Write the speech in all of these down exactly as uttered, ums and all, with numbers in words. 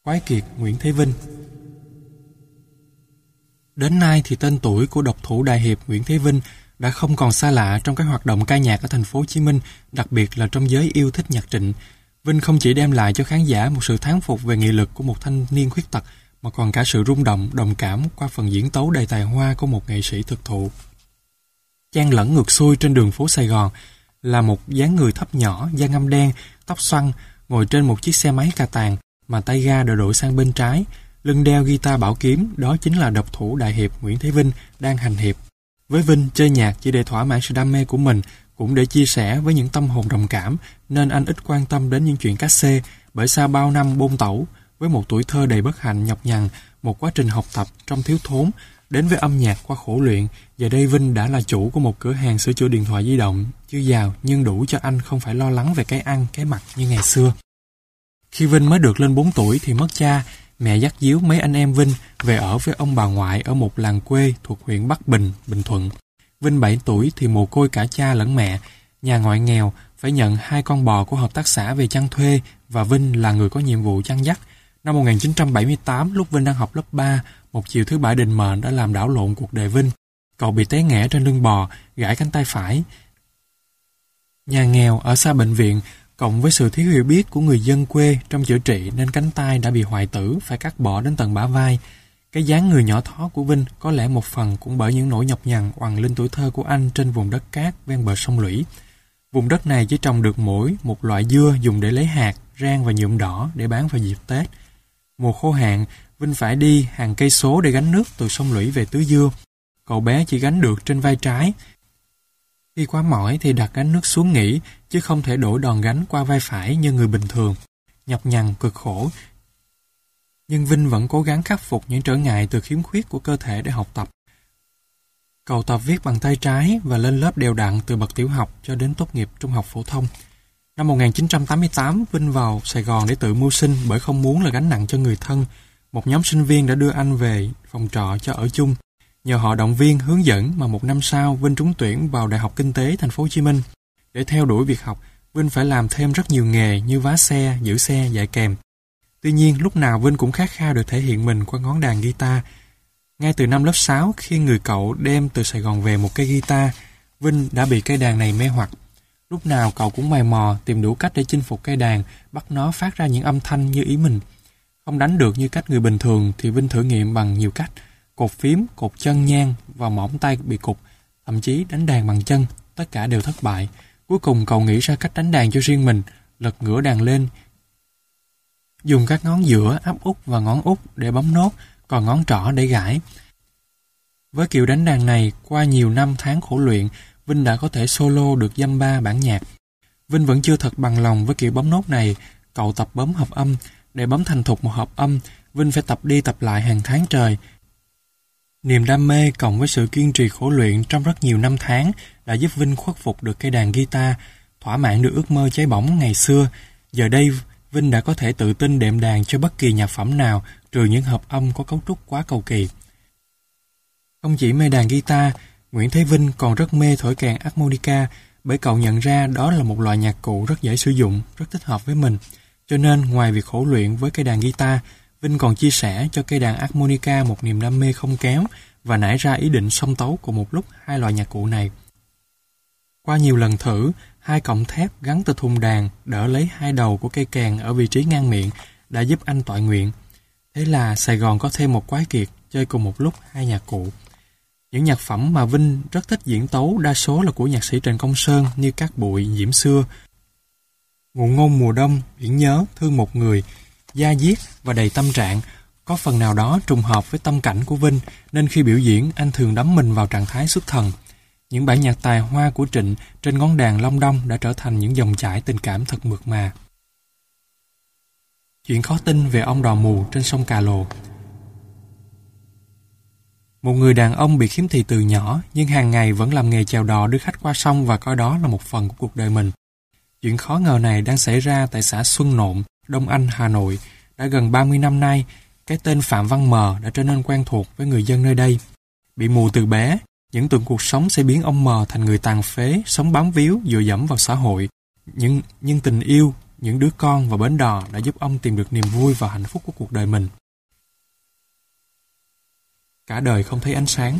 Quái kiệt Nguyễn Thế Vinh. Đến nay thì tên tuổi của độc thủ đại hiệp Nguyễn Thế Vinh đã không còn xa lạ trong các hoạt động ca nhạc ở thành phố Hồ Chí Minh, đặc biệt là trong giới yêu thích nhạc Trịnh. Vinh không chỉ đem lại cho khán giả một sự thán phục về nghị lực của một thanh niên khuyết tật, mà còn cả sự rung động, đồng cảm qua phần diễn tấu đầy tài hoa của một nghệ sĩ thực thụ. Chan lẫn ngược xuôi trên đường phố Sài Gòn là một dáng người thấp nhỏ, da ngăm đen, tóc xoăn, ngồi trên một chiếc xe máy cà tàng mà tay ga đã đổi sang bên trái, lưng đeo guitar bảo kiếm, đó chính là độc thủ đại hiệp Nguyễn Thế Vinh đang hành hiệp. Với Vinh, chơi nhạc chỉ để thỏa mãn sự đam mê của mình, cũng để chia sẻ với những tâm hồn đồng cảm, nên anh ít quan tâm đến những chuyện cát xê, bởi sau bao năm bôn tẩu, với một tuổi thơ đầy bất hạnh nhọc nhằn, một quá trình học tập trong thiếu thốn, đến với âm nhạc qua khổ luyện, giờ đây Vinh đã là chủ của một cửa hàng sửa chữa điện thoại di động, chưa giàu nhưng đủ cho anh không phải lo lắng về cái ăn, cái mặc như ngày xưa. Khi Vinh mới được lên bốn tuổi thì mất cha, mẹ dắt díu mấy anh em Vinh về ở với ông bà ngoại ở một làng quê thuộc huyện Bắc Bình, Bình Thuận. Vinh bảy tuổi thì mồ côi cả cha lẫn mẹ, nhà ngoại nghèo, phải nhận hai con bò của hợp tác xã về chăn thuê và Vinh là người có nhiệm vụ chăn dắt. Năm một nghìn chín trăm bảy mươi tám, lúc Vinh đang học lớp ba, một chiều thứ bảy định mệnh đã làm đảo lộn cuộc đời Vinh. Cậu bị té ngã trên lưng bò, gãy cánh tay phải. Nhà nghèo ở xa bệnh viện, cộng với sự thiếu hiểu biết của người dân quê trong chữa trị nên cánh tay đã bị hoại tử, phải cắt bỏ đến tận bả vai. Cái dáng người nhỏ thó của Vinh có lẽ một phần cũng bởi những nỗi nhọc nhằn oằn lên tuổi thơ của anh trên vùng đất cát ven bờ sông Lũy. Vùng đất này chỉ trồng được mỗi một loại dưa dùng để lấy hạt, rang và nhuộm đỏ để bán vào dịp Tết. Mùa khô hạn, Vinh phải đi hàng cây số để gánh nước từ sông Lũy về tưới dưa. Cậu bé chỉ gánh được trên vai trái. Khi quá mỏi thì đặt gánh nước xuống nghỉ, chứ không thể đổi đòn gánh qua vai phải như người bình thường. Nhọc nhằn, cực khổ. Nhưng Vinh vẫn cố gắng khắc phục những trở ngại từ khiếm khuyết của cơ thể để học tập. Cậu tập viết bằng tay trái và lên lớp đều đặn từ bậc tiểu học cho đến tốt nghiệp trung học phổ thông. Năm một nghìn chín trăm tám mươi tám, Vinh vào Sài Gòn để tự mưu sinh bởi không muốn là gánh nặng cho người thân. Một nhóm sinh viên đã đưa anh về phòng trọ cho ở chung. Nhờ họ động viên, hướng dẫn mà một năm sau Vinh trúng tuyển vào Đại học Kinh tế Thành phố Hồ Chí Minh. Để theo đuổi việc học, Vinh phải làm thêm rất nhiều nghề như vá xe, giữ xe, dạy kèm. Tuy nhiên, lúc nào Vinh cũng khát khao được thể hiện mình qua ngón đàn guitar. Ngay từ năm lớp sáu, khi người cậu đem từ Sài Gòn về một cây guitar, Vinh đã bị cây đàn này mê hoặc. Lúc nào cậu cũng mày mò tìm đủ cách để chinh phục cây đàn, bắt nó phát ra những âm thanh như ý mình. Không đánh được như cách người bình thường thì Vinh thử nghiệm bằng nhiều cách. Cột phím, cột chân nhang và mỏm tay bị cụt, thậm chí đánh đàn bằng chân, tất cả đều thất bại. Cuối cùng cậu nghĩ ra cách đánh đàn cho riêng mình, lật ngửa đàn lên, dùng các ngón giữa, áp út và ngón út để bấm nốt, còn ngón trỏ để gãi. Với kiểu đánh đàn này, qua nhiều năm tháng khổ luyện, Vinh đã có thể solo được dăm ba bản nhạc. Vinh vẫn chưa thật bằng lòng với kiểu bấm nốt này, cậu tập bấm hợp âm. Để bấm thành thục một hợp âm, Vinh phải tập đi tập lại hàng tháng trời. Niềm đam mê cộng với sự kiên trì khổ luyện trong rất nhiều năm tháng đã giúp Vinh khuất phục được cây đàn guitar, thỏa mãn được ước mơ cháy bỏng ngày xưa. Giờ đây, Vinh đã có thể tự tin đệm đàn cho bất kỳ nhạc phẩm nào, trừ những hợp âm có cấu trúc quá cầu kỳ. Không chỉ mê đàn guitar, Nguyễn Thế Vinh còn rất mê thổi kèn harmonica, bởi cậu nhận ra đó là một loại nhạc cụ rất dễ sử dụng, rất thích hợp với mình. Cho nên, ngoài việc khổ luyện với cây đàn guitar, Vinh còn chia sẻ cho cây đàn harmonica một niềm đam mê không kém và nảy ra ý định song tấu cùng một lúc hai loại nhạc cụ này. Qua nhiều lần thử, hai cọng thép gắn từ thùng đàn đỡ lấy hai đầu của cây kèn ở vị trí ngang miệng đã giúp anh toại nguyện. Thế là Sài Gòn có thêm một quái kiệt chơi cùng một lúc hai nhạc cụ. Những nhạc phẩm mà Vinh rất thích diễn tấu đa số là của nhạc sĩ Trần Công Sơn như Cát Bụi, Diễm Xưa, Ngụ Ngôn Mùa Đông, Biển Nhớ, Thương Một Người, Da Diết và Đầy Tâm Trạng. Có phần nào đó trùng hợp với tâm cảnh của Vinh, nên khi biểu diễn anh thường đắm mình vào trạng thái xuất thần. Những bản nhạc tài hoa của Trịnh trên ngón đàn long đong đã trở thành những dòng chảy tình cảm thật mượt mà. Chuyện khó tin về ông đò mù trên sông Cà Lồ. Một người đàn ông bị khiếm thị từ nhỏ, nhưng hàng ngày vẫn làm nghề chèo đò đưa khách qua sông và coi đó là một phần của cuộc đời mình. Chuyện khó ngờ này đang xảy ra tại xã Xuân Nộn, Đông Anh, Hà Nội. Đã gần ba mươi năm nay, cái tên Phạm Văn Mờ đã trở nên quen thuộc với người dân nơi đây. Bị mù từ bé, những tuần cuộc sống sẽ biến ông Mờ thành người tàn phế, sống bám víu, dựa dẫm vào xã hội. Nhưng, nhưng tình yêu những đứa con và bến đò đã giúp ông tìm được niềm vui và hạnh phúc của cuộc đời mình. Cả đời không thấy ánh sáng.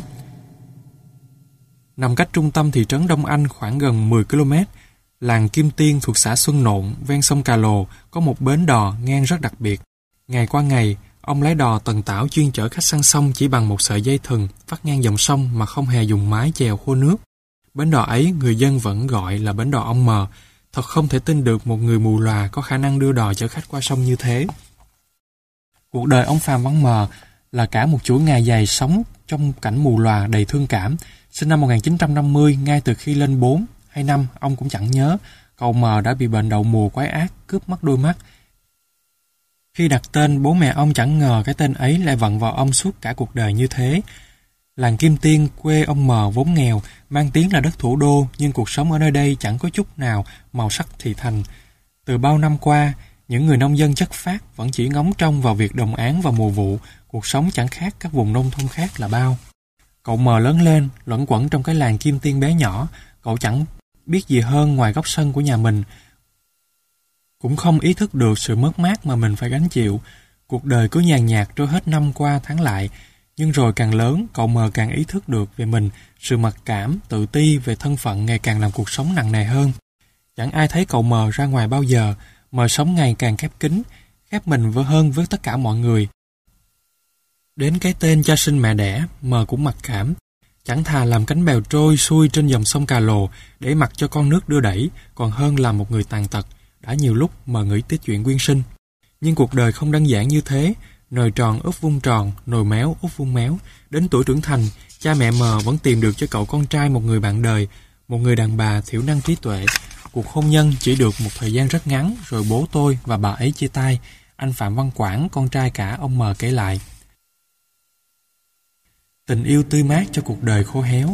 Nằm cách trung tâm thị trấn Đông Anh khoảng gần mười ki lô mét, làng Kim Tiên thuộc xã Xuân Nộn, ven sông Cà Lồ, có một bến đò ngang rất đặc biệt. Ngày qua ngày, ông lái đò Tần Tảo chuyên chở khách sang sông chỉ bằng một sợi dây thừng vắt ngang dòng sông mà không hề dùng mái chèo khô nước. Bến đò ấy người dân vẫn gọi là bến đò ông Mờ. Thật không thể tin được một người mù lòa có khả năng đưa đò chở khách qua sông như thế. Cuộc đời ông Phạm Văn Mờ là cả một chuỗi ngày dài sống trong cảnh mù lòa đầy thương cảm. Sinh năm một nghìn chín trăm năm mươi, ngay từ khi lên bốn hay năm, ông cũng chẳng nhớ, cậu Mờ đã bị bệnh đậu mùa quái ác, cướp mất đôi mắt. Khi đặt tên, bố mẹ ông chẳng ngờ cái tên ấy lại vận vào ông suốt cả cuộc đời như thế. Làng Kim Tiên, quê ông Mờ vốn nghèo, mang tiếng là đất thủ đô, nhưng cuộc sống ở nơi đây chẳng có chút nào màu sắc thị thành. Từ bao năm qua, những người nông dân chất phác vẫn chỉ ngóng trông vào việc đồng áng và mùa vụ, cuộc sống chẳng khác các vùng nông thôn khác là bao. Cậu Mờ lớn lên, luẩn quẩn trong cái làng Kim Tiên bé nhỏ, cậu chẳng biết gì hơn ngoài góc sân của nhà mình. Cũng không ý thức được sự mất mát mà mình phải gánh chịu. Cuộc đời cứ nhàn nhạt trôi hết năm qua tháng lại. Nhưng rồi càng lớn, cậu Mờ càng ý thức được về mình, sự mặc cảm, tự ti về thân phận ngày càng làm cuộc sống nặng nề hơn. Chẳng ai thấy cậu Mờ ra ngoài bao giờ, Mờ sống ngày càng khép kín, khép mình vỡ hơn với tất cả mọi người. Đến cái tên cha sinh mẹ đẻ, Mờ cũng mặc cảm. Chẳng thà làm cánh bèo trôi xuôi trên dòng sông Cà Lồ để mặc cho con nước đưa đẩy, còn hơn là một người tàn tật. Đã nhiều lúc Mờ nghĩ tới chuyện quyên sinh. Nhưng cuộc đời không đơn giản như thế. Nồi tròn úp vung tròn, nồi méo úp vung méo. Đến tuổi trưởng thành, cha mẹ Mờ vẫn tìm được cho cậu con trai một người bạn đời, một người đàn bà thiểu năng trí tuệ. Cuộc hôn nhân chỉ được một thời gian rất ngắn, rồi bố tôi và bà ấy chia tay. Anh Phạm Văn Quảng, con trai cả ông Mờ kể lại. Tình yêu tươi mát cho cuộc đời khô héo.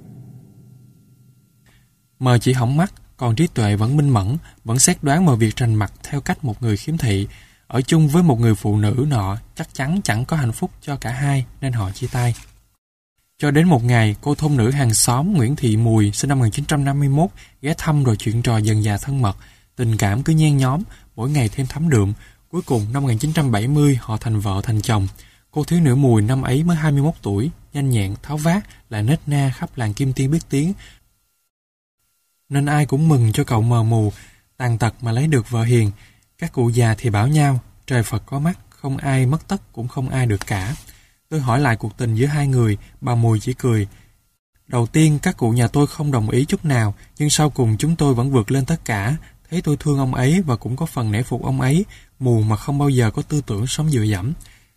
Mờ chỉ hỏng mắt, còn trí tuệ vẫn minh mẫn, vẫn xét đoán mọi việc rành mạch theo cách một người khiếm thị. Ở chung với một người phụ nữ nọ chắc chắn chẳng có hạnh phúc cho cả hai nên họ chia tay. Cho đến một ngày, cô thôn nữ hàng xóm Nguyễn Thị Mùi sinh năm một nghìn chín trăm năm mươi mốt ghé thăm rồi chuyện trò dần dà thân mật. Tình cảm cứ nhen nhóm, mỗi ngày thêm thắm đượm. Cuối cùng năm một nghìn chín trăm bảy mươi họ thành vợ thành chồng. Cô thiếu nữ Mùi năm ấy mới hai mươi mốt tuổi, nhanh nhẹn, tháo vát, lại nết na khắp làng Kim Tiên biết tiếng. Nên ai cũng mừng cho cậu Mờ mù, tàn tật mà lấy được vợ hiền. Các cụ già thì bảo nhau, trời Phật có mắt, không ai mất tất cũng không ai được cả. Tôi hỏi lại cuộc tình giữa hai người, bà Mùi chỉ cười. Đầu tiên các cụ nhà tôi không đồng ý chút nào, nhưng sau cùng chúng tôi vẫn vượt lên tất cả. Thấy tôi thương ông ấy và cũng có phần nể phục ông ấy, mù mà không bao giờ có tư tưởng sống dựa dẫm.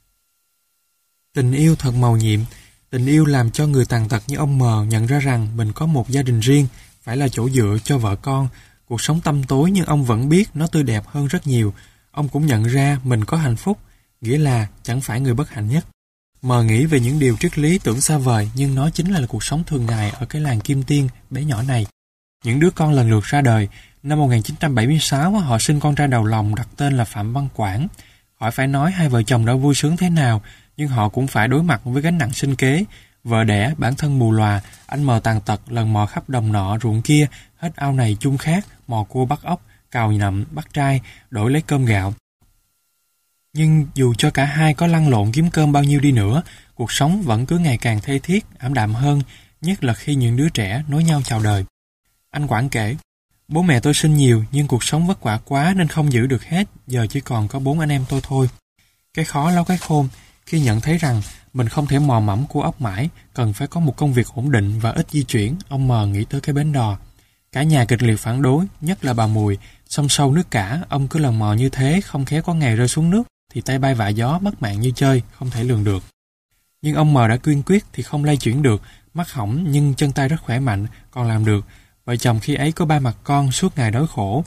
Tình yêu thật màu nhiệm. Tình yêu làm cho người tàn tật như ông Mờ nhận ra rằng mình có một gia đình riêng, phải là chỗ dựa cho vợ con. Cuộc sống tăm tối nhưng ông vẫn biết nó tươi đẹp hơn rất nhiều. Ông cũng nhận ra mình có hạnh phúc, nghĩa là chẳng phải người bất hạnh nhất. Mờ nghĩ về những điều triết lý tưởng xa vời, nhưng nó chính là cuộc sống thường ngày ở cái làng Kim Tiên bé nhỏ này. Những đứa con lần lượt ra đời. Năm một nghìn chín trăm bảy mươi sáu họ sinh con trai đầu lòng đặt tên là Phạm Văn Quảng. Khỏi phải nói hai vợ chồng đã vui sướng thế nào, nhưng họ cũng phải đối mặt với gánh nặng sinh kế. Vợ đẻ, bản thân mù lòa, anh Mờ tàn tật lần mò khắp đồng nọ ruộng kia, hết ao này chung khác, mò cua bắt ốc, cào nậm bắt trai, đổi lấy cơm gạo. Nhưng dù cho cả hai có lăn lộn kiếm cơm bao nhiêu đi nữa, cuộc sống vẫn cứ ngày càng thê thiết, ảm đạm hơn, nhất là khi những đứa trẻ nối nhau chào đời. Anh Quảng kể, bố mẹ tôi sinh nhiều nhưng cuộc sống vất vả quá nên không giữ được hết, giờ chỉ còn có bốn anh em tôi thôi. Cái khó láo cái khôn, khi nhận thấy rằng mình không thể mò mẫm cua ốc mãi, cần phải có một công việc ổn định và ít di chuyển, ông Mờ nghĩ tới cái bến đò. Cả nhà kịch liệt phản đối, nhất là bà Mùi. Sông sâu nước cả, ông cứ lần mò như thế, không khéo có ngày rơi xuống nước, thì tay bay vạ gió, mất mạng như chơi, không thể lường được. Nhưng ông Mờ đã kiên quyết thì không lay chuyển được, mắt hỏng nhưng chân tay rất khỏe mạnh, còn làm được. Vợ chồng khi ấy có ba mặt con suốt ngày đói khổ.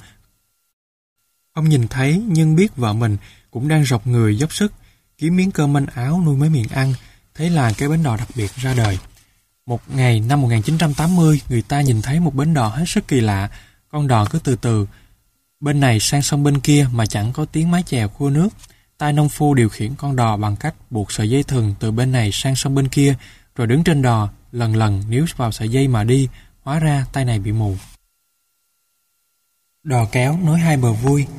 Ông nhìn thấy nhưng biết vợ mình cũng đang rọc người dốc sức, kiếm miếng cơm manh áo nuôi mấy miệng ăn, thế là cái bến đò đặc biệt ra đời. Một ngày năm một nghìn chín trăm tám mươi, người ta nhìn thấy một bến đò hết sức kỳ lạ, con đò cứ từ từ, bên này sang sông bên kia mà chẳng có tiếng mái chèo khua nước. Tay nông phu điều khiển con đò bằng cách buộc sợi dây thừng từ bên này sang sông bên kia, rồi đứng trên đò, lần lần níu vào sợi dây mà đi, hóa ra tay này bị mù. Đò kéo nối hai bờ vui.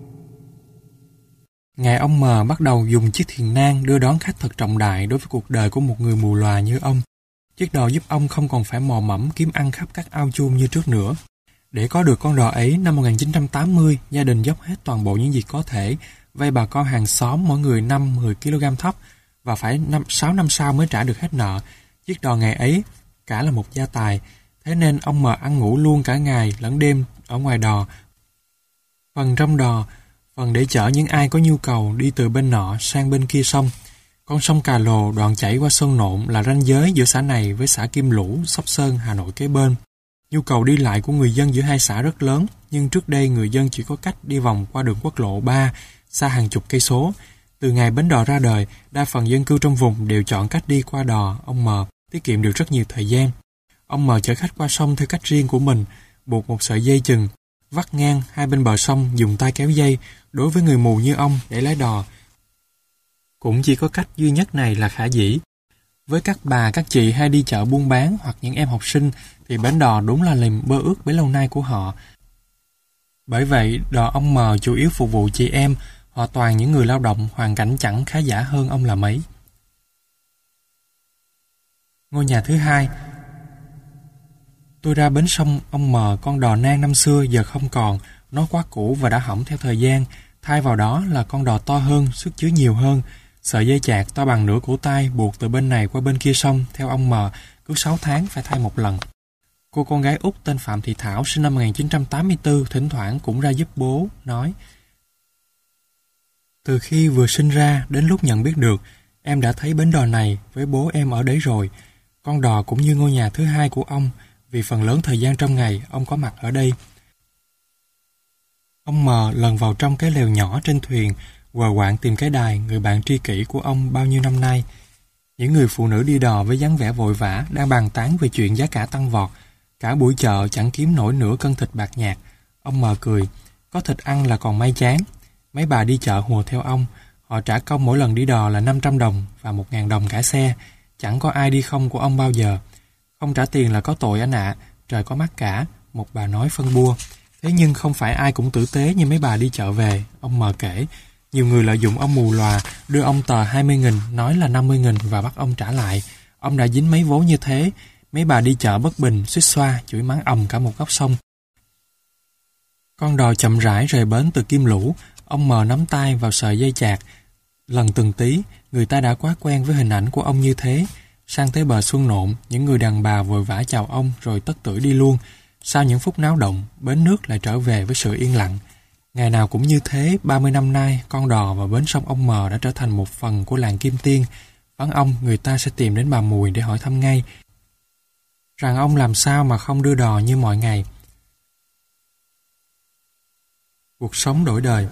Ngày ông M bắt đầu dùng chiếc thuyền nan đưa đón khách thật trọng đại đối với cuộc đời của một người mù lòa như ông. Chiếc đò giúp ông không còn phải mò mẫm kiếm ăn khắp các ao chuông như trước nữa. Để có được con đò ấy, năm một nghìn chín trăm tám mươi, gia đình dốc hết toàn bộ những gì có thể, vay bà con hàng xóm mỗi người năm mười ki lô gam thóc và phải sáu năm sau mới trả được hết nợ. Chiếc đò ngày ấy cả là một gia tài, thế nên ông M ăn ngủ luôn cả ngày lẫn đêm ở ngoài đò. Phần trong đò, phần để chở những ai có nhu cầu đi từ bên nọ sang bên kia sông. Con sông Cà Lồ đoạn chảy qua Sơn Nộn là ranh giới giữa xã này với xã Kim Lũ, Sóc Sơn, Hà Nội kế bên. Nhu cầu đi lại của người dân giữa hai xã rất lớn, nhưng trước đây người dân chỉ có cách đi vòng qua đường quốc lộ ba, xa hàng chục cây số. Từ ngày bến đò ra đời, đa phần dân cư trong vùng đều chọn cách đi qua đò ông M, tiết kiệm được rất nhiều thời gian. Ông M chở khách qua sông theo cách riêng của mình, buộc một sợi dây chừng, vắt ngang hai bên bờ sông dùng tay kéo dây. Đối với người mù như ông để lái đò, cũng chỉ có cách duy nhất này là khả dĩ. Với các bà, các chị hay đi chợ buôn bán hoặc những em học sinh thì bến đò đúng là niềm mơ ước bấy lâu nay của họ. Bởi vậy, đò ông M chủ yếu phục vụ chị em, họ toàn những người lao động hoàn cảnh chẳng khá giả hơn ông là mấy. Ngôi nhà thứ hai. Tôi ra bến sông ông M, con đò nang năm xưa giờ không còn, nó quá cũ và đã hỏng theo thời gian. Thay vào đó là con đò to hơn, sức chứa nhiều hơn. Sợi dây chạc to bằng nửa cổ tay buộc từ bên này qua bên kia sông, theo ông M, cứ sáu tháng phải thay một lần. Cô con gái út tên Phạm Thị Thảo sinh năm một nghìn chín trăm tám mươi tư thỉnh thoảng cũng ra giúp bố, nói: Từ khi vừa sinh ra đến lúc nhận biết được, em đã thấy bến đò này với bố em ở đấy rồi. Con đò cũng như ngôi nhà thứ hai của ông, vì phần lớn thời gian trong ngày ông có mặt ở đây. Ông M lần vào trong cái lều nhỏ trên thuyền, quờ quạng tìm cái đài, người bạn tri kỷ của ông bao nhiêu năm nay. Những người phụ nữ đi đò với dáng vẻ vội vã đang bàn tán về chuyện giá cả tăng vọt. Cả buổi chợ chẳng kiếm nổi nửa cân thịt bạc nhạt. Ông M cười, có thịt ăn là còn may chán. Mấy bà đi chợ hùa theo ông, họ trả công mỗi lần đi đò là năm trăm đồng và một nghìn đồng cả xe. Chẳng có ai đi không của ông bao giờ. Không trả tiền là có tội anh ạ, trời có mắt cả, một bà nói phân bua. Thế nhưng không phải ai cũng tử tế như mấy bà đi chợ về, ông M kể. Nhiều người lợi dụng ông mù lòa, đưa ông tờ hai mươi nghìn, nói là năm mươi nghìn và bắt ông trả lại. Ông đã dính mấy vố như thế, mấy bà đi chợ bất bình, suýt xoa, chửi mắng ầm cả một góc sông. Con đò chậm rãi rời bến từ Kim Lũ, ông M nắm tay vào sợi dây chạc. Lần từng tí, người ta đã quá quen với hình ảnh của ông như thế. Sang tới bờ Xuân Nộn, những người đàn bà vội vã chào ông rồi tất tưởi đi luôn. Sau những phút náo động, bến nước lại trở về với sự yên lặng. Ngày nào cũng như thế, ba mươi năm nay, con đò và bến sông ông M đã trở thành một phần của làng Kim Tiên. Vắng ông, người ta sẽ tìm đến bà Mùi để hỏi thăm ngay rằng ông làm sao mà không đưa đò như mọi ngày. Cuộc sống đổi đời.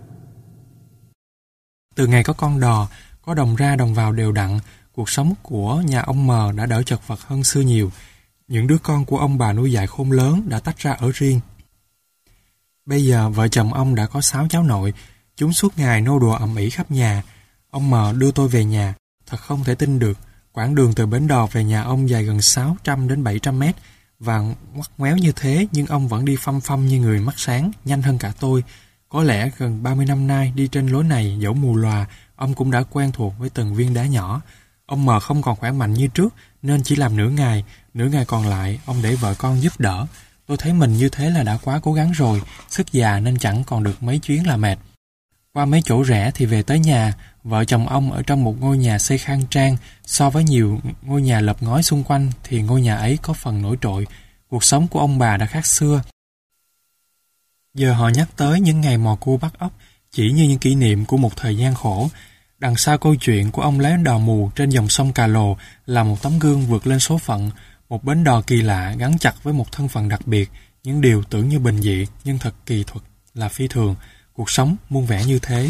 Từ ngày có con đò, có đồng ra đồng vào đều đặn, cuộc sống của nhà ông M đã đỡ chật vật hơn xưa nhiều. Những đứa con của ông bà nuôi dạy khôn lớn đã tách ra ở riêng. Bây giờ vợ chồng ông đã có sáu cháu nội, chúng suốt ngày nô đùa ầm ĩ khắp nhà. Ông M đưa tôi về nhà, thật không thể tin được. Quãng đường từ bến đò về nhà ông dài gần sáu trăm đến bảy trăm mét, và ngoắt ngoéo như thế nhưng ông vẫn đi phăm phăm như người mắt sáng, nhanh hơn cả tôi. Có lẽ gần ba mươi năm nay đi trên lối này dẫu mù lòa, ông cũng đã quen thuộc với từng viên đá nhỏ. Ông M không còn khỏe mạnh như trước nên chỉ làm nửa ngày, nửa ngày còn lại ông để vợ con giúp đỡ. Tôi thấy mình như thế là đã quá cố gắng rồi, sức già nên chẳng còn được mấy chuyến là mệt. Qua mấy chỗ rẻ thì về tới nhà, vợ chồng ông ở trong một ngôi nhà xây khang trang. So với nhiều ngôi nhà lợp ngói xung quanh thì ngôi nhà ấy có phần nổi trội. Cuộc sống của ông bà đã khác xưa. Giờ họ nhắc tới những ngày mò cua bắt ốc chỉ như những kỷ niệm của một thời gian khổ. Đằng sau câu chuyện của ông lái đò mù trên dòng sông Cà Lồ là một tấm gương vượt lên số phận, một bến đò kỳ lạ gắn chặt với một thân phận đặc biệt. Những điều tưởng như bình dị nhưng thật kỳ thuật là phi thường. Cuộc sống muôn vẻ như thế.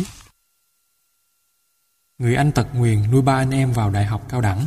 Người anh tật nguyền nuôi ba anh em vào đại học cao đẳng.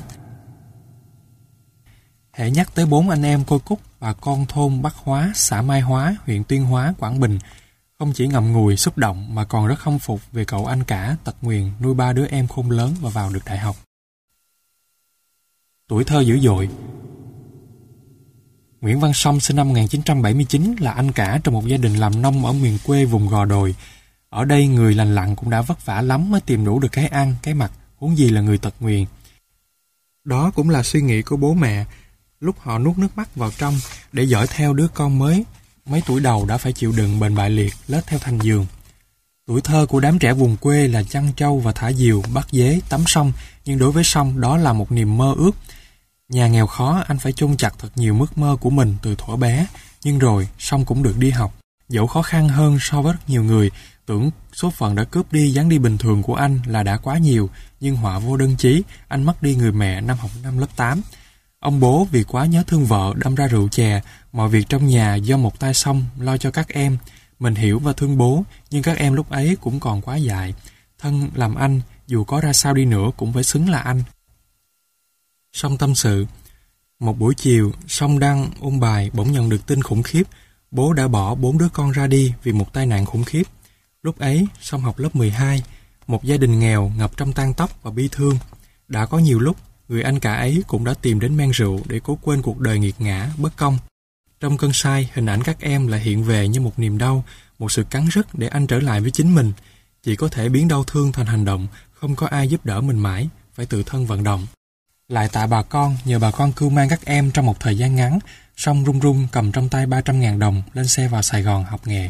Hễ nhắc tới bốn anh em Côi Cúc, bà con thôn Bắc Hóa, xã Mai Hóa, huyện Tuyên Hóa, Quảng Bình, không chỉ ngậm ngùi xúc động mà còn rất khâm phục về cậu anh cả tật nguyền nuôi ba đứa em khôn lớn và vào được đại học. Tuổi thơ dữ dội. Nguyễn Văn Song sinh năm một nghìn chín trăm bảy mươi chín là anh cả trong một gia đình làm nông ở miền quê vùng Gò Đồi. Ở đây người lành lặn cũng đã vất vả lắm mới tìm đủ được cái ăn, cái mặc, huống gì là người tật nguyền. Đó cũng là suy nghĩ của bố mẹ lúc họ nuốt nước mắt vào trong để dõi theo đứa con mới mấy tuổi đầu đã phải chịu đựng bệnh bại liệt lết theo thành giường. Tuổi thơ của đám trẻ vùng quê là chăn trâu và thả diều, bắt dế, tắm sông, nhưng đối với Song đó là một niềm mơ ước. Nhà nghèo khó, anh phải chôn chặt thật nhiều ước mơ của mình từ thuở bé, nhưng rồi Song cũng được đi học. Dẫu khó khăn hơn so với rất nhiều người, tưởng số phận đã cướp đi dáng đi bình thường của anh là đã quá nhiều, nhưng họa vô đơn chí, anh mất đi người mẹ năm học năm lớp tám. Ông bố vì quá nhớ thương vợ đâm ra rượu chè, mọi việc trong nhà do một tay Song lo cho các em. Mình hiểu và thương bố, nhưng các em lúc ấy cũng còn quá dại. Thân làm anh, dù có ra sao đi nữa cũng phải xứng là anh. Song tâm sự. Một buổi chiều, Song đang ôn bài bỗng nhận được tin khủng khiếp. Bố đã bỏ bốn đứa con ra đi vì một tai nạn khủng khiếp. Lúc ấy, Song học lớp mười hai, một gia đình nghèo ngập trong tang tóc và bi thương. Đã có nhiều lúc, người anh cả ấy cũng đã tìm đến men rượu để cố quên cuộc đời nghiệt ngã, bất công. Trong cơn say, hình ảnh các em lại hiện về như một niềm đau, một sự cắn rứt để anh trở lại với chính mình. Chỉ có thể biến đau thương thành hành động, không có ai giúp đỡ mình mãi, phải tự thân vận động. Lại tạ bà con, nhờ bà con cưu mang các em trong một thời gian ngắn, Song run run cầm trong tay ba trăm ngàn đồng lên xe vào Sài Gòn học nghề.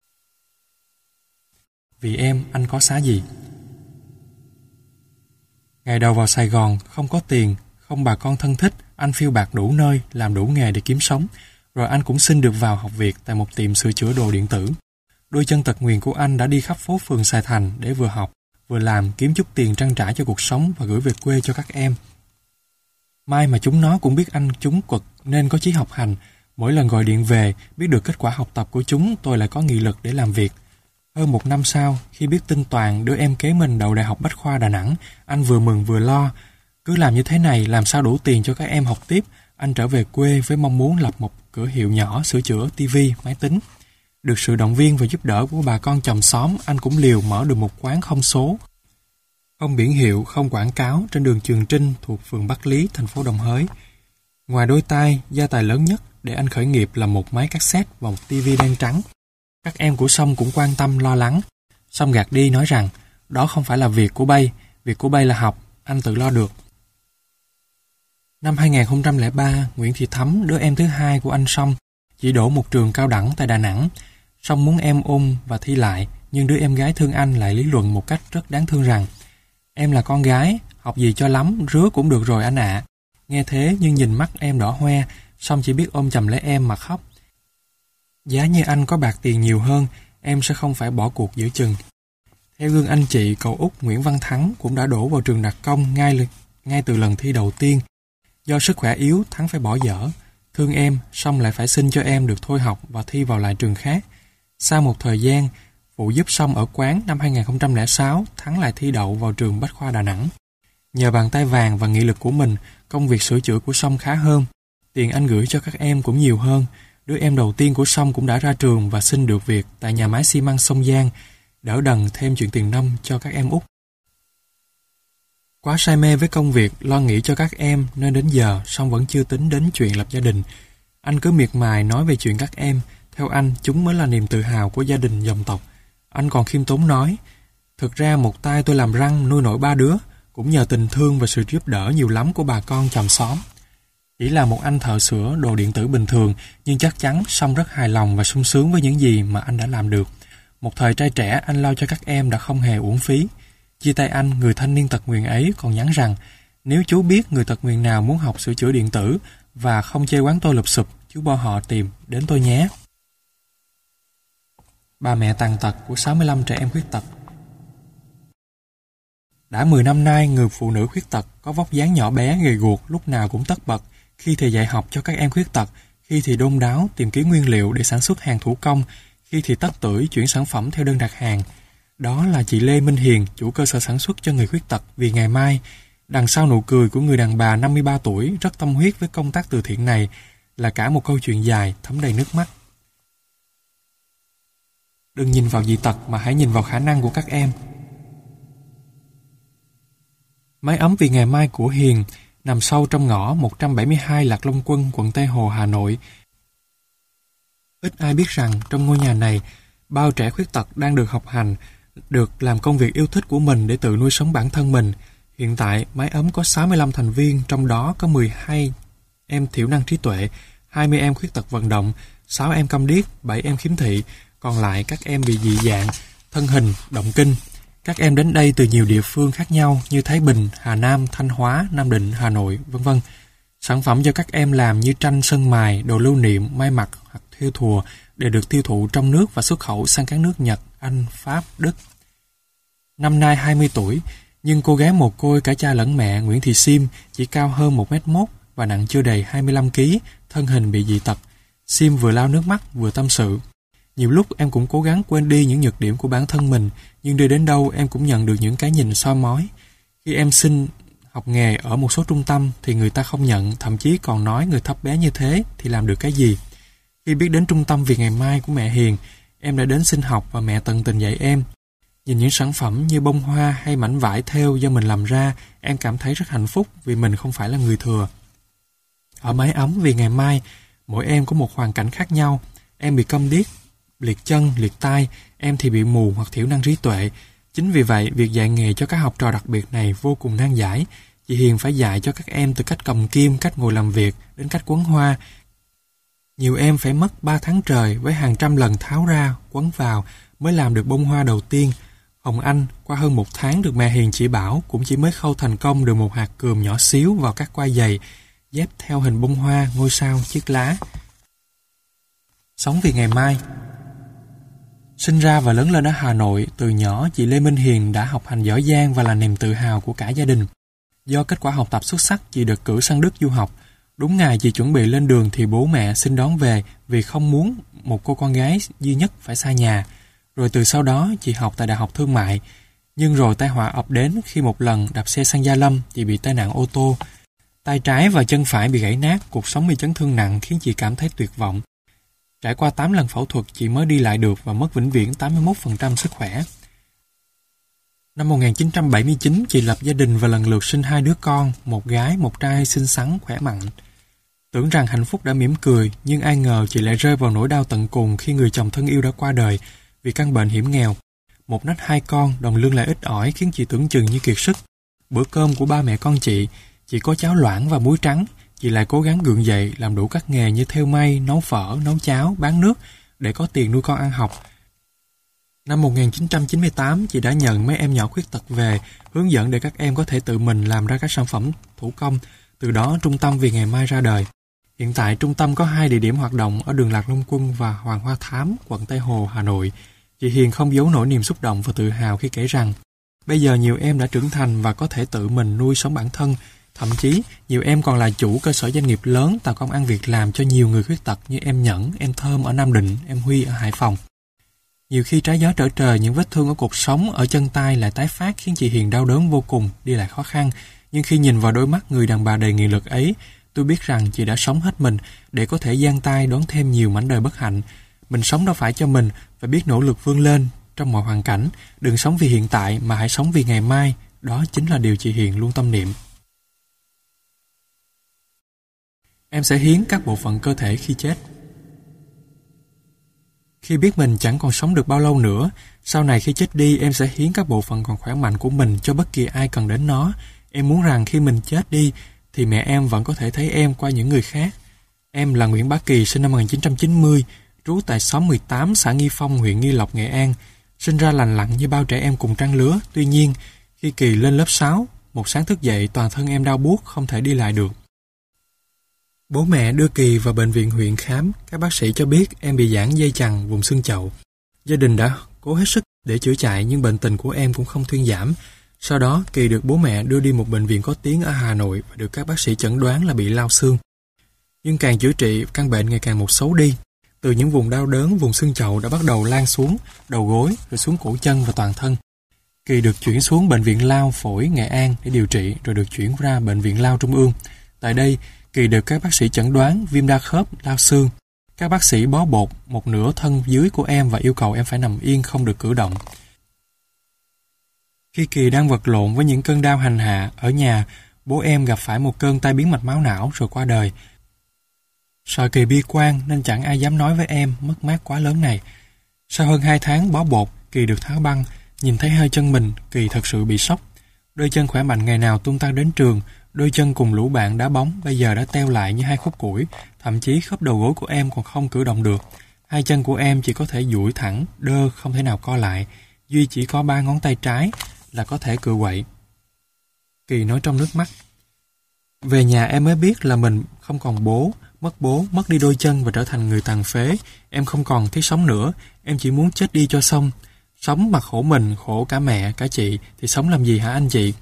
Vì em, anh có xá gì? Ngày đầu vào Sài Gòn, không có tiền, không bà con thân thích, anh phiêu bạt đủ nơi, làm đủ nghề để kiếm sống. Rồi anh cũng xin được vào học việc tại một tiệm sửa chữa đồ điện tử. Đôi chân tật nguyền của anh đã đi khắp phố phường Sài Thành để vừa học, vừa làm kiếm chút tiền trang trải cho cuộc sống và gửi về quê cho các em. May mà chúng nó cũng biết anh chúng quật nên có chí học hành. Mỗi lần gọi điện về, biết được kết quả học tập của chúng, tôi lại có nghị lực để làm việc. Hơn một năm sau, khi biết tin Toàn đứa em kế mình đậu Đại học Bách khoa Đà Nẵng, anh vừa mừng vừa lo. Cứ làm như thế này làm sao đủ tiền cho các em học tiếp. Anh trở về quê với mong muốn lập một cửa hiệu nhỏ sửa chữa tivi, máy tính. Được sự động viên và giúp đỡ của bà con chòm xóm, anh cũng liều mở được một quán không số, không biển hiệu, không quảng cáo trên đường Trường Trinh thuộc phường Bắc Lý, thành phố Đồng Hới. Ngoài đôi tay, gia tài lớn nhất để anh khởi nghiệp là một máy cassette và một tivi đen trắng. Các em của Song cũng quan tâm lo lắng. Song gạt đi nói rằng đó không phải là việc của bay, việc của bay là học, anh tự lo được. Năm hai nghìn không trăm lẻ ba, Nguyễn Thị Thắm, đứa em thứ hai của anh Song, chỉ đỗ một trường cao đẳng tại Đà Nẵng. Song muốn em ôn và thi lại, nhưng đứa em gái thương anh lại lý luận một cách rất đáng thương rằng em là con gái, học gì cho lắm, rứa cũng được rồi anh ạ. À. Nghe thế nhưng nhìn mắt em đỏ hoe, Song chỉ biết ôm chầm lấy em mà khóc. Giá như anh có bạc tiền nhiều hơn, em sẽ không phải bỏ cuộc giữa chừng. Theo gương anh chị, cậu út Nguyễn Văn Thắng cũng đã đổ vào trường đặc công ngay, ngay từ lần thi đầu tiên. Do sức khỏe yếu, Thắng phải bỏ dở. Thương em, Song lại phải xin cho em được thôi học và thi vào lại trường khác. Sau một thời gian, phụ giúp Song ở quán, năm hai nghìn không trăm lẻ sáu, Thắng lại thi đậu vào trường Bách khoa Đà Nẵng. Nhờ bàn tay vàng và nghị lực của mình, công việc sửa chữa của Song khá hơn. Tiền anh gửi cho các em cũng nhiều hơn. Đứa em đầu tiên của Song cũng đã ra trường và xin được việc tại nhà máy xi măng Sông Giang, đỡ đần thêm chuyện tiền nong cho các em út. Quá say mê với công việc, lo nghĩ cho các em nên đến giờ Song vẫn chưa tính đến chuyện lập gia đình. Anh cứ miệt mài nói về chuyện các em, theo anh chúng mới là niềm tự hào của gia đình dòng tộc. Anh còn khiêm tốn nói, thực ra một tay tôi làm răng nuôi nổi ba đứa, cũng nhờ tình thương và sự giúp đỡ nhiều lắm của bà con chòm xóm. Chỉ là một anh thợ sửa đồ điện tử bình thường, nhưng chắc chắn Song rất hài lòng và sung sướng với những gì mà anh đã làm được. Một thời trai trẻ anh lo cho các em đã không hề uổng phí. Chia tay anh, người thanh niên tật nguyền ấy còn nhắn rằng, nếu chú biết người tật nguyền nào muốn học sửa chữa điện tử và không chê quán tôi lụp xụp, chú bo họ tìm đến tôi nhé. Bà mẹ tàn tật của sáu mươi lăm trẻ em khuyết tật. Đã mười năm nay, người phụ nữ khuyết tật có vóc dáng nhỏ bé, gầy guộc, lúc nào cũng tất bật, khi thì dạy học cho các em khuyết tật, khi thì đôn đáo tìm kiếm nguyên liệu để sản xuất hàng thủ công, khi thì tất tưởi chuyển sản phẩm theo đơn đặt hàng. Đó là chị Lê Minh Hiền, chủ cơ sở sản xuất cho người khuyết tật Vì Ngày Mai. Đằng sau nụ cười của người đàn bà năm mươi ba tuổi rất tâm huyết với công tác từ thiện này là cả một câu chuyện dài thấm đầy nước mắt. Đừng nhìn vào dị tật mà hãy nhìn vào khả năng của các em. Mái ấm Vì Ngày Mai của Hiền nằm sâu trong ngõ một trăm bảy mươi hai Lạc Long Quân, quận Tây Hồ, Hà Nội, Ít ai biết rằng trong ngôi nhà này, bao trẻ khuyết tật đang được học hành, được làm công việc yêu thích của mình để tự nuôi sống bản thân mình. Hiện tại, mái ấm có sáu mươi lăm thành viên, trong đó có mười hai em thiểu năng trí tuệ, hai mươi em khuyết tật vận động, sáu em câm điếc, bảy em khiếm thị, còn lại các em bị dị dạng, thân hình, động kinh. Các em đến đây từ nhiều địa phương khác nhau như Thái Bình, Hà Nam, Thanh Hóa, Nam Định, Hà Nội, vân vân. Sản phẩm do các em làm như tranh sơn mài, đồ lưu niệm, may mặc hoặc thêu thùa đều được tiêu thụ trong nước và xuất khẩu sang các nước Nhật, Anh, Pháp, Đức. Năm nay hai mươi tuổi, nhưng cô gái mồ côi cả cha lẫn mẹ Nguyễn Thị Sim chỉ cao hơn một mét mốt và nặng chưa đầy hai mươi lăm ki lô gam, thân hình bị dị tật. Sim vừa lau nước mắt vừa tâm sự. Nhiều lúc em cũng cố gắng quên đi những nhược điểm của bản thân mình, nhưng đi đến đâu em cũng nhận được những cái nhìn soi mói. Khi em xin học nghề ở một số trung tâm thì người ta không nhận, thậm chí còn nói người thấp bé như thế thì làm được cái gì. Khi biết đến trung tâm Vì Ngày Mai của mẹ Hiền, em đã đến xin học và mẹ tận tình dạy em. Nhìn những sản phẩm như bông hoa hay mảnh vải thêu do mình làm ra, em cảm thấy rất hạnh phúc vì mình không phải là người thừa. Ở mái ấm Vì Ngày Mai, mỗi em có một hoàn cảnh khác nhau. Em bị câm điếc, liệt chân, liệt tai, em thì bị mù hoặc thiểu năng trí tuệ. Chính vì vậy, việc dạy nghề cho các học trò đặc biệt này vô cùng nan giải. Chị Hiền phải dạy cho các em từ cách cầm kim, cách ngồi làm việc, đến cách quấn hoa. Nhiều em phải mất ba tháng trời với hàng trăm lần tháo ra, quấn vào mới làm được bông hoa đầu tiên. Hồng Anh, qua hơn một tháng được mẹ Hiền chỉ bảo, cũng chỉ mới khâu thành công được một hạt cườm nhỏ xíu vào các quai giày, dép theo hình bông hoa, ngôi sao, chiếc lá. Sống vì ngày mai. Sinh ra và lớn lên ở Hà Nội, từ nhỏ chị Lê Minh Hiền đã học hành giỏi giang và là niềm tự hào của cả gia đình. Do kết quả học tập xuất sắc, chị được cử sang Đức du học. Đúng ngày chị chuẩn bị lên đường thì bố mẹ xin đón về vì không muốn một cô con gái duy nhất phải xa nhà. Rồi từ sau đó chị học tại Đại học Thương mại. Nhưng rồi tai họa ập đến khi một lần đạp xe sang Gia Lâm, chị bị tai nạn ô tô. Tay trái và chân phải bị gãy nát, cuộc sống bị chấn thương nặng khiến chị cảm thấy tuyệt vọng. Trải qua tám lần phẫu thuật, chị mới đi lại được và mất vĩnh viễn tám mươi mốt phần trăm sức khỏe. Năm một nghìn chín trăm bảy mươi chín, chị lập gia đình và lần lượt sinh hai đứa con, một gái, một trai xinh xắn, khỏe mạnh. Tưởng rằng hạnh phúc đã mỉm cười, nhưng ai ngờ chị lại rơi vào nỗi đau tận cùng khi người chồng thân yêu đã qua đời vì căn bệnh hiểm nghèo. Một nách hai con, đồng lương lại ít ỏi khiến chị tưởng chừng như kiệt sức. Bữa cơm của ba mẹ con chị, chỉ có cháo loãng và muối trắng. Chị lại cố gắng gượng dậy làm đủ các nghề như thêu may, nấu phở, nấu cháo, bán nước để có tiền nuôi con ăn học. Năm một nghìn chín trăm chín mươi tám, chị đã nhận mấy em nhỏ khuyết tật về, hướng dẫn để các em có thể tự mình làm ra các sản phẩm thủ công. Từ đó, Trung tâm Vì Ngày Mai ra đời. Hiện tại, trung tâm có hai địa điểm hoạt động ở đường Lạc Long Quân và Hoàng Hoa Thám, quận Tây Hồ, Hà Nội. Chị Hiền không giấu nổi niềm xúc động và tự hào khi kể rằng bây giờ nhiều em đã trưởng thành và có thể tự mình nuôi sống bản thân. Thậm chí, nhiều em còn là chủ cơ sở doanh nghiệp lớn tạo công ăn việc làm cho nhiều người khuyết tật như em Nhẫn, em Thơm ở Nam Định, em Huy ở Hải Phòng. Nhiều khi trái gió trở trời, những vết thương ở cột sống, ở chân tay lại tái phát khiến chị Hiền đau đớn vô cùng, đi lại khó khăn. Nhưng khi nhìn vào đôi mắt người đàn bà đầy nghị lực ấy, tôi biết rằng chị đã sống hết mình để có thể giang tay đón thêm nhiều mảnh đời bất hạnh. Mình sống đâu phải cho mình, phải biết nỗ lực vươn lên trong mọi hoàn cảnh. Đừng sống vì hiện tại mà hãy sống vì ngày mai. Đó chính là điều chị Hiền luôn tâm niệm. Em sẽ hiến các bộ phận cơ thể khi chết. Khi biết mình chẳng còn sống được bao lâu nữa, sau này khi chết đi em sẽ hiến các bộ phận còn khỏe mạnh của mình cho bất kỳ ai cần đến nó. Em muốn rằng khi mình chết đi thì mẹ em vẫn có thể thấy em qua những người khác. Em là Nguyễn Bá Kỳ, sinh năm một nghìn chín trăm chín mươi, trú tại xóm mười tám, xã Nghi Phong, huyện Nghi Lộc, Nghệ An. Sinh ra lành lặn như bao trẻ em cùng trang lứa. Tuy nhiên, khi Kỳ lên lớp sáu, một sáng thức dậy toàn thân em đau buốt, không thể đi lại được. Bố mẹ đưa Kỳ vào bệnh viện huyện khám, các bác sĩ cho biết em bị giãn dây chằng vùng xương chậu. Gia đình đã cố hết sức để chữa chạy nhưng bệnh tình của em cũng không thuyên giảm. Sau đó, Kỳ được bố mẹ đưa đi một bệnh viện có tiếng ở Hà Nội và được các bác sĩ chẩn đoán là bị lao xương. Nhưng càng chữa trị, căn bệnh ngày càng một xấu đi. Từ những vùng đau đớn, vùng xương chậu đã bắt đầu lan xuống đầu gối, rồi xuống cổ chân và toàn thân. Kỳ được chuyển xuống bệnh viện Lao Phổi Nghệ An để điều trị, rồi được chuyển ra bệnh viện Lao Trung ương. Tại đây, Kỳ được các bác sĩ chẩn đoán viêm đa khớp, lao xương. Các bác sĩ bó bột một nửa thân dưới của em và yêu cầu em phải nằm yên không được cử động. Khi Kỳ đang vật lộn với những cơn đau hành hạ ở nhà, bố em gặp phải một cơn tai biến mạch máu não rồi qua đời. Sợ Kỳ bi quan nên chẳng ai dám nói với em mất mát quá lớn này. Sau hơn hai tháng bó bột, Kỳ được tháo băng. Nhìn thấy hai chân mình, Kỳ thật sự bị sốc. Đôi chân khỏe mạnh ngày nào tung tăng đến trường, đôi chân cùng lũ bạn đá bóng bây giờ đã teo lại như hai khúc củi. Thậm chí khớp đầu gối của em còn không cử động được. Hai chân của em chỉ có thể duỗi thẳng, đơ, không thể nào co lại. Duy chỉ có ba ngón tay trái là có thể cựa quậy. Kỳ nói trong nước mắt. Về nhà em mới biết là mình không còn bố, mất bố, mất đi đôi chân và trở thành người tàn phế. Em không còn thiết sống nữa, em chỉ muốn chết đi cho xong. Sống mà khổ mình, khổ cả mẹ, cả chị, thì sống làm gì hả anh chị?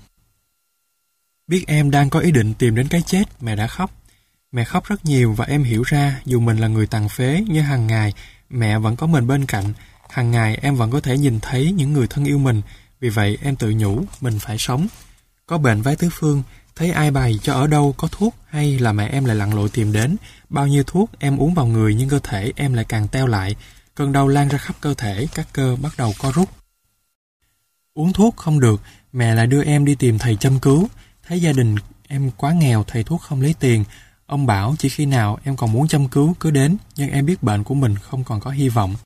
Biết em đang có ý định tìm đến cái chết, mẹ đã khóc. Mẹ khóc rất nhiều và em hiểu ra dù mình là người tàn phế, nhưng hàng ngày mẹ vẫn có mình bên cạnh. Hàng ngày em vẫn có thể nhìn thấy những người thân yêu mình. Vì vậy em tự nhủ mình phải sống. Có bệnh vái tứ phương, thấy ai bày cho ở đâu có thuốc hay là mẹ em lại lặn lội tìm đến. Bao nhiêu thuốc em uống vào người nhưng cơ thể em lại càng teo lại. Cơn đau lan ra khắp cơ thể, các cơ bắt đầu co rút. Uống thuốc không được, mẹ lại đưa em đi tìm thầy châm cứu. Thấy gia đình em quá nghèo, thầy thuốc không lấy tiền. Ông bảo chỉ khi nào em còn muốn châm cứu cứ đến, nhưng em biết bệnh của mình không còn có hy vọng.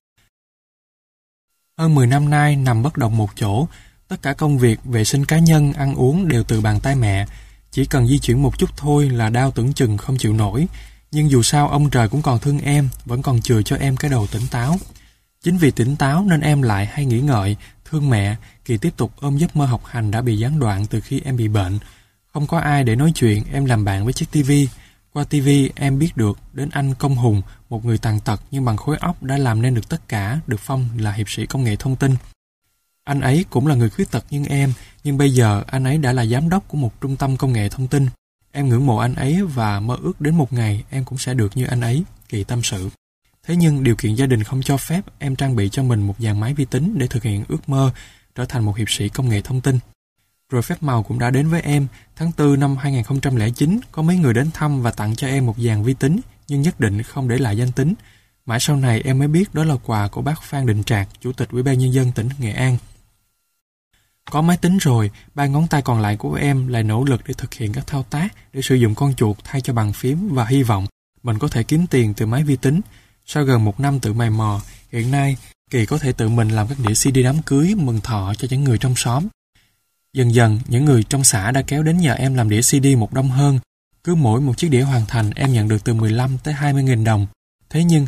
Hơn mười năm nay nằm bất động một chỗ, tất cả công việc, vệ sinh cá nhân, ăn uống đều từ bàn tay mẹ. Chỉ cần di chuyển một chút thôi là đau tưởng chừng không chịu nổi. Nhưng dù sao ông trời cũng còn thương em, vẫn còn chừa cho em cái đầu tỉnh táo. Chính vì tỉnh táo nên em lại hay nghĩ ngợi, thương mẹ. Kỳ tiếp tục ôm giấc mơ học hành đã bị gián đoạn từ khi em bị bệnh. Không có ai để nói chuyện, em làm bạn với chiếc tivi. Qua tivi em biết được đến anh Công Hùng, một người tàn tật nhưng bằng khối óc đã làm nên được tất cả, được phong là hiệp sĩ công nghệ thông tin. Anh ấy cũng là người khuyết tật như em, nhưng bây giờ anh ấy đã là giám đốc của một trung tâm công nghệ thông tin. Em ngưỡng mộ anh ấy và mơ ước đến một ngày em cũng sẽ được như anh ấy, Kỳ tâm sự. Thế nhưng điều kiện gia đình không cho phép em trang bị cho mình một dàn máy vi tính để thực hiện ước mơ trở thành một hiệp sĩ công nghệ thông tin. Rồi phép màu cũng đã đến với em. Tháng tư năm hai nghìn không trăm lẻ chín, có mấy người đến thăm và tặng cho em một dàn vi tính, nhưng nhất định không để lại danh tính. Mãi sau này em mới biết đó là quà của bác Phan Đình Trạc, Chủ tịch Ủy ban Nhân dân tỉnh Nghệ An. Có máy tính rồi, ba ngón tay còn lại của em lại nỗ lực để thực hiện các thao tác, để sử dụng con chuột thay cho bàn phím và hy vọng mình có thể kiếm tiền từ máy vi tính. Sau gần một năm tự mày mò, hiện nay Kỳ có thể tự mình làm các đĩa xê đê đám cưới, mừng thọ cho những người trong xóm. Dần dần, những người trong xã đã kéo đến nhờ em làm đĩa xê đê một đông hơn. Cứ mỗi một chiếc đĩa hoàn thành, em nhận được từ mười lăm tới hai mươi nghìn đồng. Thế nhưng,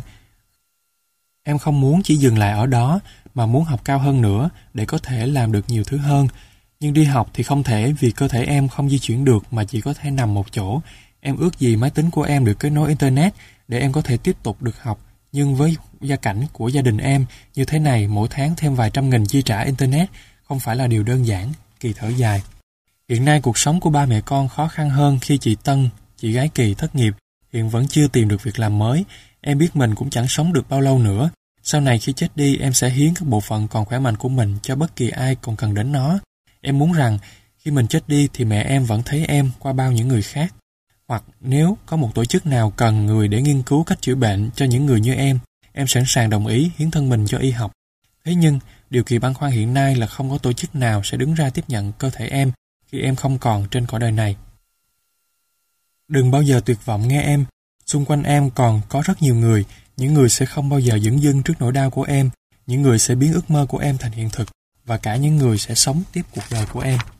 em không muốn chỉ dừng lại ở đó, mà muốn học cao hơn nữa để có thể làm được nhiều thứ hơn. Nhưng đi học thì không thể vì cơ thể em không di chuyển được mà chỉ có thể nằm một chỗ. Em ước gì máy tính của em được kết nối Internet để em có thể tiếp tục được học. Nhưng với gia cảnh của gia đình em như thế này, mỗi tháng thêm vài trăm nghìn chi trả Internet không phải là điều đơn giản. Kỳ thở dài. Hiện nay cuộc sống của ba mẹ con khó khăn hơn khi chị Tân, chị gái Kỳ thất nghiệp, hiện vẫn chưa tìm được việc làm mới. Em biết mình cũng chẳng sống được bao lâu nữa. Sau này khi chết đi, em sẽ hiến các bộ phận còn khỏe mạnh của mình cho bất kỳ ai còn cần đến nó. Em muốn rằng khi mình chết đi thì mẹ em vẫn thấy em qua bao những người khác. Hoặc nếu có một tổ chức nào cần người để nghiên cứu cách chữa bệnh cho những người như em, em sẵn sàng đồng ý hiến thân mình cho y học. Thế nhưng, điều kỳ băn khoăn hiện nay là không có tổ chức nào sẽ đứng ra tiếp nhận cơ thể em khi em không còn trên cõi đời này. Đừng bao giờ tuyệt vọng nghe em. Xung quanh em còn có rất nhiều người, những người sẽ không bao giờ dửng dưng trước nỗi đau của em, những người sẽ biến ước mơ của em thành hiện thực, và cả những người sẽ sống tiếp cuộc đời của em.